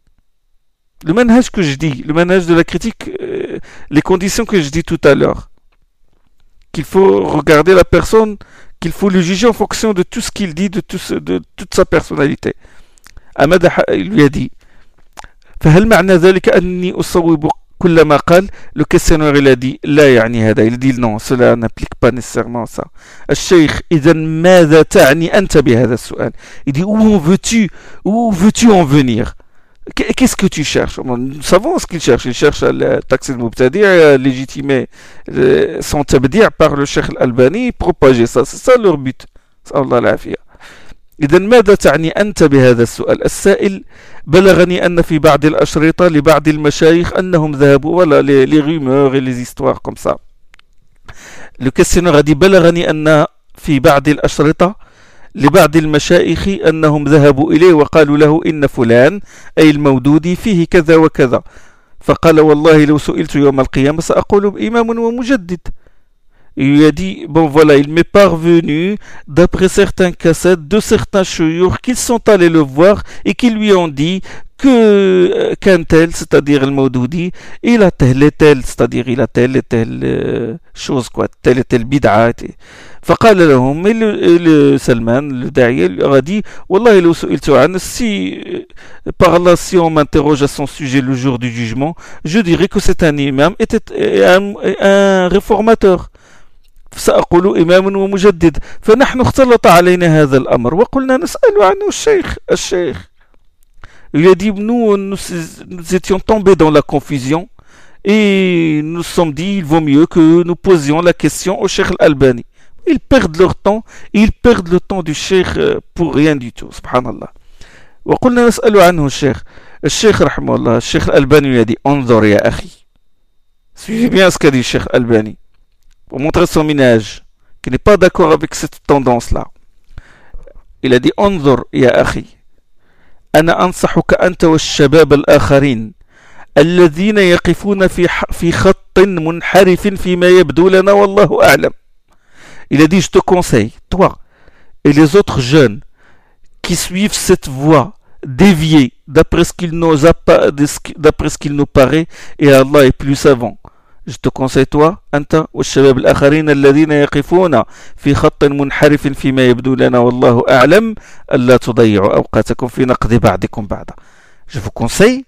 Le manhaj que je dis, le manhaj de la critique, euh, les conditions que je dis tout à l'heure, qu'il faut regarder la personne, qu'il faut le juger en fonction de tout ce qu'il dit, de, tout ce, de toute sa personnalité. Ahmad, il lui a dit, فهل معنى ذلك أني أصوب كل ما قال. Le questionneur, il a dit, لا يعني هذا. Il dit non, cela n'implique pas nécessairement ça. الشيخ إذا ماذا تعني أنت بهذا السؤال. Il dit, où veux-tu, où veux-tu en venir? Qu'est-ce que tu cherches? Nous savons ce qu'il cherche. Il cherche à taxer le Mubtadi', à légitimer son tabdi' par le Cheikh Al-Albani, propager ça. C'est ça leur but. Allah l'afia. إذا ماذا تعني أنت بهذا السؤال؟ السائل بلغني أن في بعض الأشرطة لبعض المشايخ أنهم ذهبوا ولا les rumeurs et les histoires comme ça. Le questionneur a dit بلغني أن في بعض الأشرطة لبعض المشايخ أنهم ذهبوا إليه وقالوا له إن فلان أي المودودي فيه كذا وكذا. فقال والله لو سئلت يوم القيامة سأقول إمام ومجدد. Il lui a dit, bon voilà, il m'est parvenu, d'après certains cassettes, de certains chouyours, qu'ils sont allés le voir et qui lui ont dit que qu'un tel, c'est-à-dire le Maudoudi, il a tel et tel, c'est-à-dire il a telle et telle euh, chose, quoi, telle et telle bid'a. فقال لهم, mais le, le Salman, le Da'i, leur a dit, Wallah, لو سئلت عنه, si par là, si on m'interroge à son sujet le jour du jugement, je dirais que c'est un imam, était un, un réformateur. سأقول إمام ومجدد. فنحن اختلط علينا هذا الأمر وقلنا نسأل عنه الشيخ الشيخ. Il a dit, nous, nous, nous étions tombés dans la confusion et nous nous sommes dit, il vaut mieux que nous posions la question au Cheikh Al-Albani. Ils perdent leur temps, ils perdent le temps du Cheikh pour rien du tout, subhanallah. وقلنا نسأل عنه الشيخ. الشيخ رحمه الله, الشيخ الألباني lui a dit, انظر يا أخي. Suivez bien ce qu'a dit le Cheikh Al-Albani, pour montrer son minage, qui n'est pas d'accord avec cette tendance-là. Il a dit, انظر يا أخي, أنا أنصحك أنت والشباب الآخرين الذين يقفون في في خط منحرف فيما يبدو لنا والله أعلم. Il a dit, je te conseille, toi et les autres jeunes qui suivent cette voie déviée d'après ce qu'il nous a, d'après ce qu'il nous paraît, et Allah est plus savant. Je te conseille toi, أنت والشباب الآخرين الذين يقفون في خط منحرف فيما يبدو لنا والله أعلم ألا تضيعوا أوقاتكم في نقد بعضكم بعضا. Je vous conseille,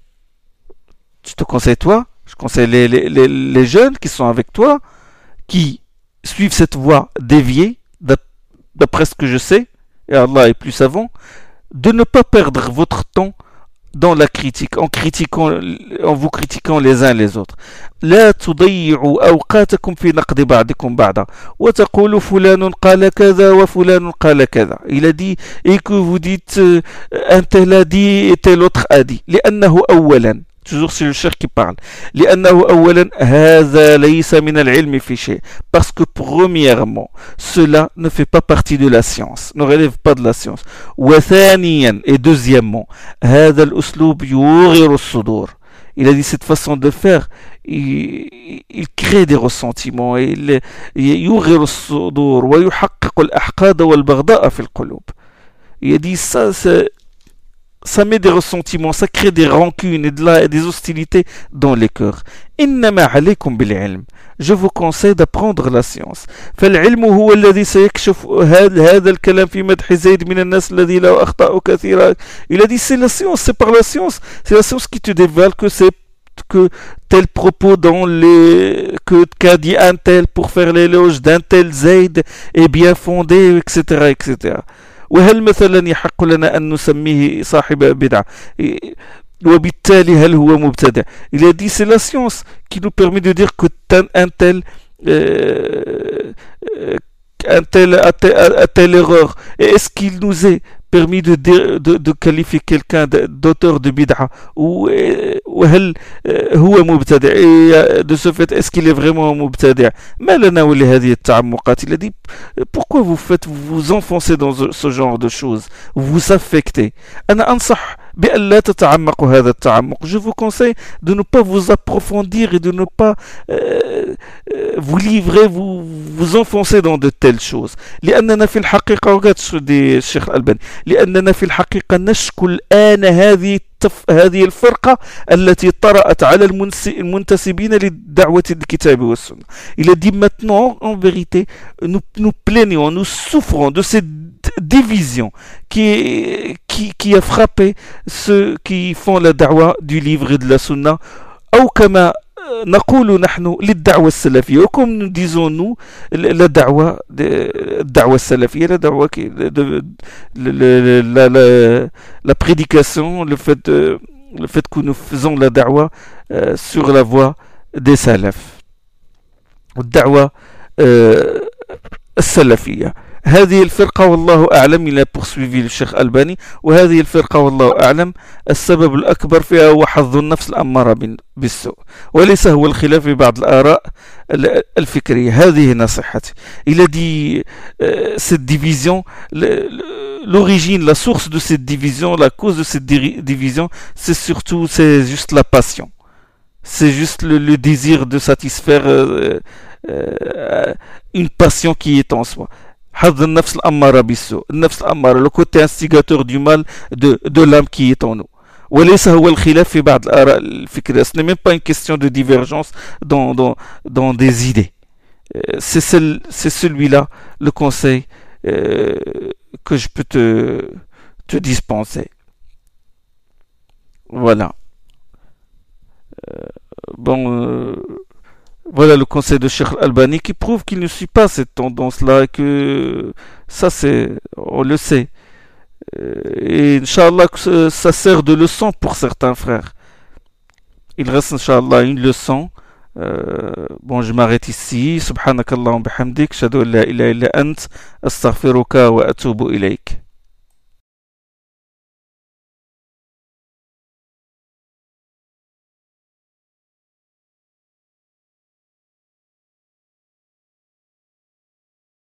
je te conseille toi, je conseille les, les, les, les jeunes qui sont avec toi, qui suivent cette voie déviée, d'après ce que je sais, et Allah est plus savant, de ne pas perdre votre temps dans la critique, en critiquant, en vous critiquant les uns les autres. لا تضيعوا أوقاتكم في نقد بعضكم بعضا وتقولوا فلان قال كذا وفلان قال كذا. Il a dit, et que vous dites un tel a dit et tel autre a dit. لأنه أولا, toujours c'est le cheikh qui parle, لأنه أولا هذا ليس من العلم في شيء, parce que premièrement cela ne fait pas partie de la science, ne relève pas de la science. وثانيا, et deuxièmement, هذا الأسلوب يوغر الصدور, Il a dit cette façon de faire, il, il crée des ressentiments. Il يُغِرُ الصُّدُورُ ويحقق الأحقاد والبغضاء في القلوب. Il a dit ça, c'est ça met des ressentiments, ça crée des rancunes et, de la, et des hostilités dans les cœurs. إنما عليكم بالعلم. Je vous conseille d'apprendre la science. فالعلم هو الذي سيكشف هذا الكلام في مدح زيد من الناس الذي له أخطاء كثيرة. Il a dit c'est la science, c'est par la science, c'est la science qui te dévoile que c'est que tel propos dans les que qu'a dit un tel pour faire l'éloge d'un tel Zayd est bien fondé, et cetera, et cetera. وهل مثلا يحق لنا أن نسميه صاحب بدعة وبالتالي هل هو مبتدع. Il a dit c'est la science qui nous permet de dire que un tel euh, un tel a tel, a tel erreur. Et est-ce qu'il nous est permis de, de, de qualifier quelqu'un d'auteur de bid'a ou هل هو مبتدع et de ce fait est-ce qu'il est vraiment مبتدع. ما لنا ولهذه التعمقات. Il a dit pourquoi vous faites vous vous enfoncez dans ce genre de choses, vous vous affectez. أنا أنصح بأن لا تتعمقوا هذا التعمق. Je vous conseille de ne pas vous approfondir et de ne pas euh, vous livrer, vous vous enfoncer dans de telles choses. لأننا في الحقيقة وقت دي الشيخ الألباني لأننا في الحقيقة نشكو الآن هذه هذه الفرقة التي طرأت على المنتسبين للدعوة الكتاب والسنة. Il a dit maintenant en vérité nous nous plaignons, nous souffrons de cette division qui qui qui a frappé ceux qui font la da'wa du livre et de la sunna. أو كما نقول نحن للدعوة السلفية. وكم nous disons nous la da'wa الدعوة السلفية, la da'wa qui de, la, la, la prédication, le fait de, le fait que nous faisons la da'wa euh, sur la voie des salafs. الدعوة euh, السلفية. هذه الفرقة والله أعلم. إلى poursuivi الشيخ الألباني وهذه الفرقة والله أعلم السبب الأكبر فيها هو حظ النفس الأمارة بالسوء وليس هو الخلاف في بعض الآراء الفكرية. هذه نصيحتي. Il a dit euh, cette division, l'origine, la source de cette division, la cause de cette division, c'est surtout, c'est juste la passion. C'est juste le, le désir de satisfaire euh, euh, une passion qui est en soi. حظ النفس الأمارة بالسوء. النفس الأمارة, le côté instigateur du mal de, de l'âme qui est en nous. وليس هو الخلاف في بعض الآراء الفكرية. Ce n'est même pas une question de divergence dans, dans, dans des idées. C'est, celle, c'est celui-là le conseil euh, que je peux te, te dispenser. Voilà. Euh, bon... Euh, Voilà le conseil de Cheikh Al-Albani qui prouve qu'il ne suit pas cette tendance-là et que ça c'est, on le sait. Et Inch'Allah que ça sert de leçon pour certains frères. Il reste Inch'Allah une leçon. Euh, bon, je m'arrête ici. Subhanakallahumma bihamdik. Shadu an la ilaha illa ant. Astaghfiruka wa atubu ilayk.